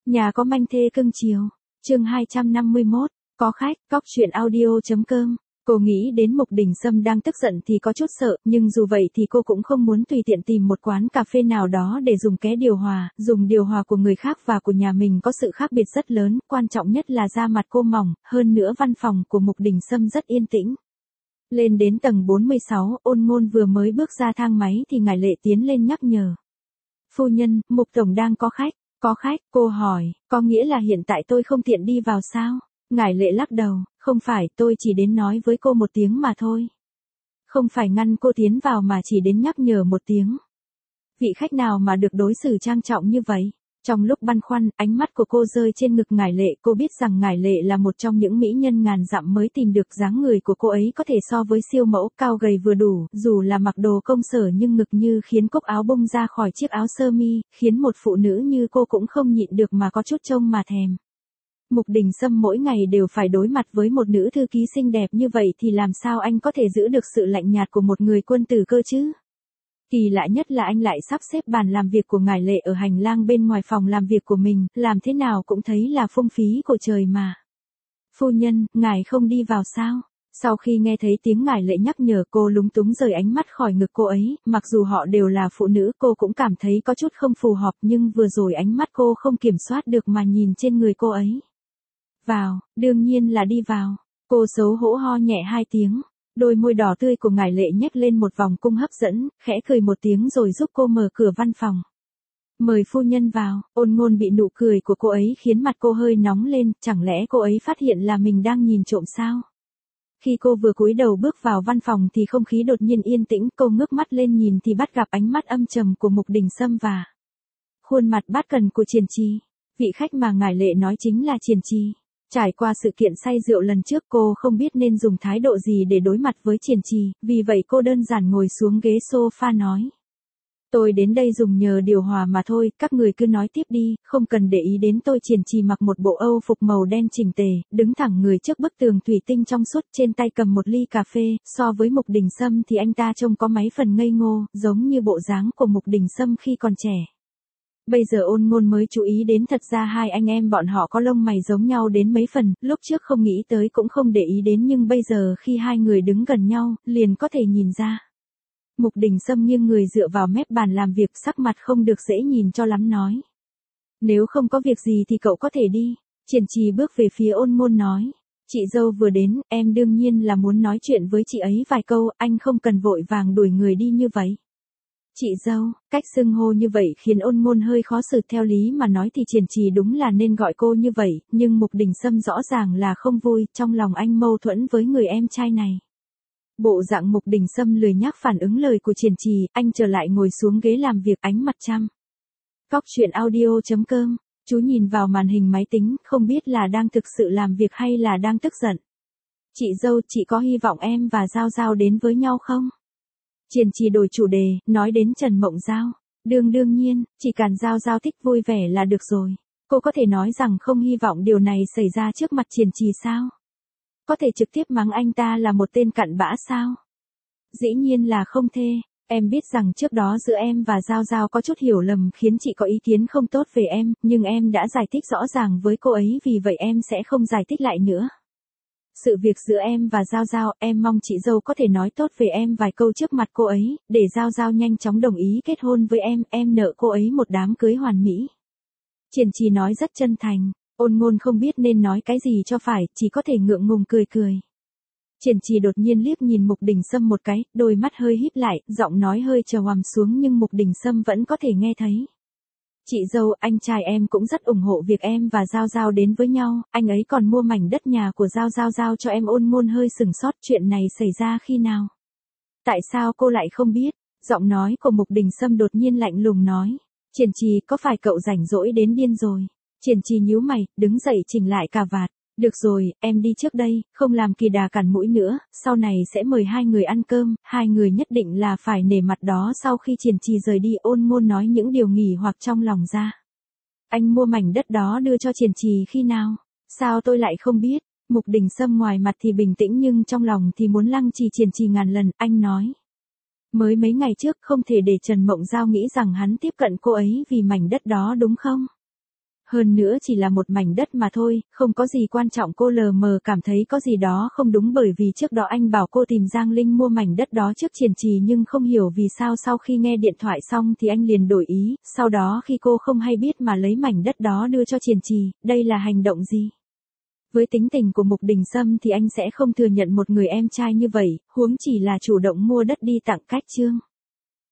Nhà có manh thê cưng chiều. Chương 251, có khách, cóc truyện audio.com. Cô nghĩ đến Mục Đình Sâm đang tức giận thì có chút sợ, nhưng dù vậy thì cô cũng không muốn tùy tiện tìm một quán cà phê nào đó để dùng ké điều hòa, dùng điều hòa của người khác và của nhà mình có sự khác biệt rất lớn, quan trọng nhất là da mặt cô mỏng, hơn nữa văn phòng của Mục Đình Sâm rất yên tĩnh. Lên đến tầng 46, Ôn Ngôn vừa mới bước ra thang máy thì Ngải Lệ tiến lên nhắc nhở. Phu nhân, Mục Tổng đang có khách. Có khách, cô hỏi, có nghĩa là hiện tại tôi không tiện đi vào sao? Ngải Lệ lắc đầu, không phải, tôi chỉ đến nói với cô một tiếng mà thôi. Không phải ngăn cô tiến vào mà chỉ đến nhắc nhở một tiếng. Vị khách nào mà được đối xử trang trọng như vậy? Trong lúc băn khoăn, ánh mắt của cô rơi trên ngực Ngải Lệ, cô biết rằng Ngải Lệ là một trong những mỹ nhân ngàn dặm mới tìm được, dáng người của cô ấy có thể so với siêu mẫu, cao gầy vừa đủ, dù là mặc đồ công sở nhưng ngực như khiến cúc áo bung ra khỏi chiếc áo sơ mi, khiến một phụ nữ như cô cũng không nhịn được mà có chút trông mà thèm. Mục Đình Sâm mỗi ngày đều phải đối mặt với một nữ thư ký xinh đẹp như vậy thì làm sao anh có thể giữ được sự lạnh nhạt của một người quân tử cơ chứ? Kỳ lạ nhất là anh lại sắp xếp bàn làm việc của Ngải Lệ ở hành lang bên ngoài phòng làm việc của mình, làm thế nào cũng thấy là phung phí của trời mà. Phu nhân, ngài không đi vào sao? Sau khi nghe thấy tiếng Ngải Lệ nhắc nhở, cô lúng túng rời ánh mắt khỏi ngực cô ấy, mặc dù họ đều là phụ nữ cô cũng cảm thấy có chút không phù hợp, nhưng vừa rồi ánh mắt cô không kiểm soát được mà nhìn trên người cô ấy. Vào, đương nhiên là đi vào. Cô xấu hổ ho nhẹ hai tiếng. Đôi môi đỏ tươi của Ngải Lệ nhếch lên một vòng cung hấp dẫn, khẽ cười một tiếng rồi giúp cô mở cửa văn phòng. Mời phu nhân vào. Ôn Ngôn bị nụ cười của cô ấy khiến mặt cô hơi nóng lên, chẳng lẽ cô ấy phát hiện là mình đang nhìn trộm sao? Khi cô vừa cúi đầu bước vào văn phòng thì không khí đột nhiên yên tĩnh, cô ngước mắt lên nhìn thì bắt gặp ánh mắt âm trầm của Mục Đình Sâm và khuôn mặt bát cần của Triền Trì. Vị khách mà Ngải Lệ nói chính là Triền Trì. Trải qua sự kiện say rượu lần trước cô không biết nên dùng thái độ gì để đối mặt với Triền Trì, vì vậy cô đơn giản ngồi xuống ghế sofa nói. Tôi đến đây dùng nhờ điều hòa mà thôi, các người cứ nói tiếp đi, không cần để ý đến tôi. Triền Trì mặc một bộ âu phục màu đen chỉnh tề, đứng thẳng người trước bức tường thủy tinh trong suốt, trên tay cầm một ly cà phê, so với Mục Đình Sâm thì anh ta trông có mấy phần ngây ngô, giống như bộ dáng của Mục Đình Sâm khi còn trẻ. Bây giờ Ôn Ngôn mới chú ý đến thật ra hai anh em bọn họ có lông mày giống nhau đến mấy phần, lúc trước không nghĩ tới cũng không để ý đến nhưng bây giờ khi hai người đứng gần nhau, liền có thể nhìn ra. Mục Đình Sâm nghiêng người dựa vào mép bàn làm việc, sắc mặt không được dễ nhìn cho lắm nói. Nếu không có việc gì thì cậu có thể đi. Triền Trì bước về phía Ôn Ngôn nói. Chị dâu vừa đến, em đương nhiên là muốn nói chuyện với chị ấy vài câu, anh không cần vội vàng đuổi người đi như vậy. Chị dâu, cách xưng hô như vậy khiến Ôn Ngôn hơi khó xử, theo lý mà nói thì Triền Trì đúng là nên gọi cô như vậy, nhưng Mục Đình Sâm rõ ràng là không vui, trong lòng anh mâu thuẫn với người em trai này. Bộ dạng Mục Đình Sâm lười nhác phản ứng lời của Triền Trì, anh trở lại ngồi xuống ghế làm việc, ánh mặt chăm. Cóc truyện audio.com, chú nhìn vào màn hình máy tính, không biết là đang thực sự làm việc hay là đang tức giận. Chị dâu, chị có hy vọng em và Giao Giao đến với nhau không? Triền Trì đổi chủ đề, nói đến Trần Mộng Giao. Đương nhiên, chỉ cần Giao Giao thích vui vẻ là được rồi. Cô có thể nói rằng không hy vọng điều này xảy ra trước mặt Triền Trì sao? Có thể trực tiếp mắng anh ta là một tên cặn bã sao? Dĩ nhiên là không thê. Em biết rằng trước đó giữa em và Giao Giao có chút hiểu lầm khiến chị có ý kiến không tốt về em, nhưng em đã giải thích rõ ràng với cô ấy, vì vậy em sẽ không giải thích lại nữa. Sự việc giữa em và Giao Giao, em mong chị dâu có thể nói tốt về em vài câu trước mặt cô ấy, để Giao Giao nhanh chóng đồng ý kết hôn với em nợ cô ấy một đám cưới hoàn mỹ. Triền Trì nói rất chân thành, Ôn Ngôn không biết nên nói cái gì cho phải, chỉ có thể ngượng ngùng cười cười. Triền Trì đột nhiên liếc nhìn Mục Đình Sâm một cái, đôi mắt hơi híp lại, giọng nói hơi trầm ầm xuống nhưng Mục Đình Sâm vẫn có thể nghe thấy. Chị dâu, anh trai em cũng rất ủng hộ việc em và Giao Giao đến với nhau, anh ấy còn mua mảnh đất nhà của Giao Giao giao cho em. Ôn Ngôn hơi sừng sốt, chuyện này xảy ra khi nào? Tại sao cô lại không biết? Giọng nói của Mục Đình Sâm đột nhiên lạnh lùng nói. Triền Trì, có phải cậu rảnh rỗi đến điên rồi? Triền Trì nhíu mày, đứng dậy chỉnh lại cà vạt. Được rồi, em đi trước đây, không làm kỳ đà cản mũi nữa, sau này sẽ mời hai người ăn cơm, hai người nhất định là phải nể mặt đó. Sau khi Triền Trì rời đi, Ôn Ngôn nói những điều nghỉ hoặc trong lòng ra. Anh mua mảnh đất đó đưa cho Triền Trì khi nào? Sao tôi lại không biết? Mục Đình Sâm ngoài mặt thì bình tĩnh nhưng trong lòng thì muốn lăng trì Triền Trì ngàn lần, anh nói. Mới mấy ngày trước không thể để Trần Mộng Giao nghĩ rằng hắn tiếp cận cô ấy vì mảnh đất đó đúng không? Hơn nữa chỉ là một mảnh đất mà thôi, không có gì quan trọng. Cô lờ mờ cảm thấy có gì đó không đúng bởi vì trước đó anh bảo cô tìm Giang Linh mua mảnh đất đó trước Triển Trì nhưng không hiểu vì sao sau khi nghe điện thoại xong thì anh liền đổi ý, sau đó khi cô không hay biết mà lấy mảnh đất đó đưa cho Triển Trì, đây là hành động gì? Với tính tình của Mục Đình Sâm thì anh sẽ không thừa nhận một người em trai như vậy, huống chỉ là chủ động mua đất đi tặng Cách Trương.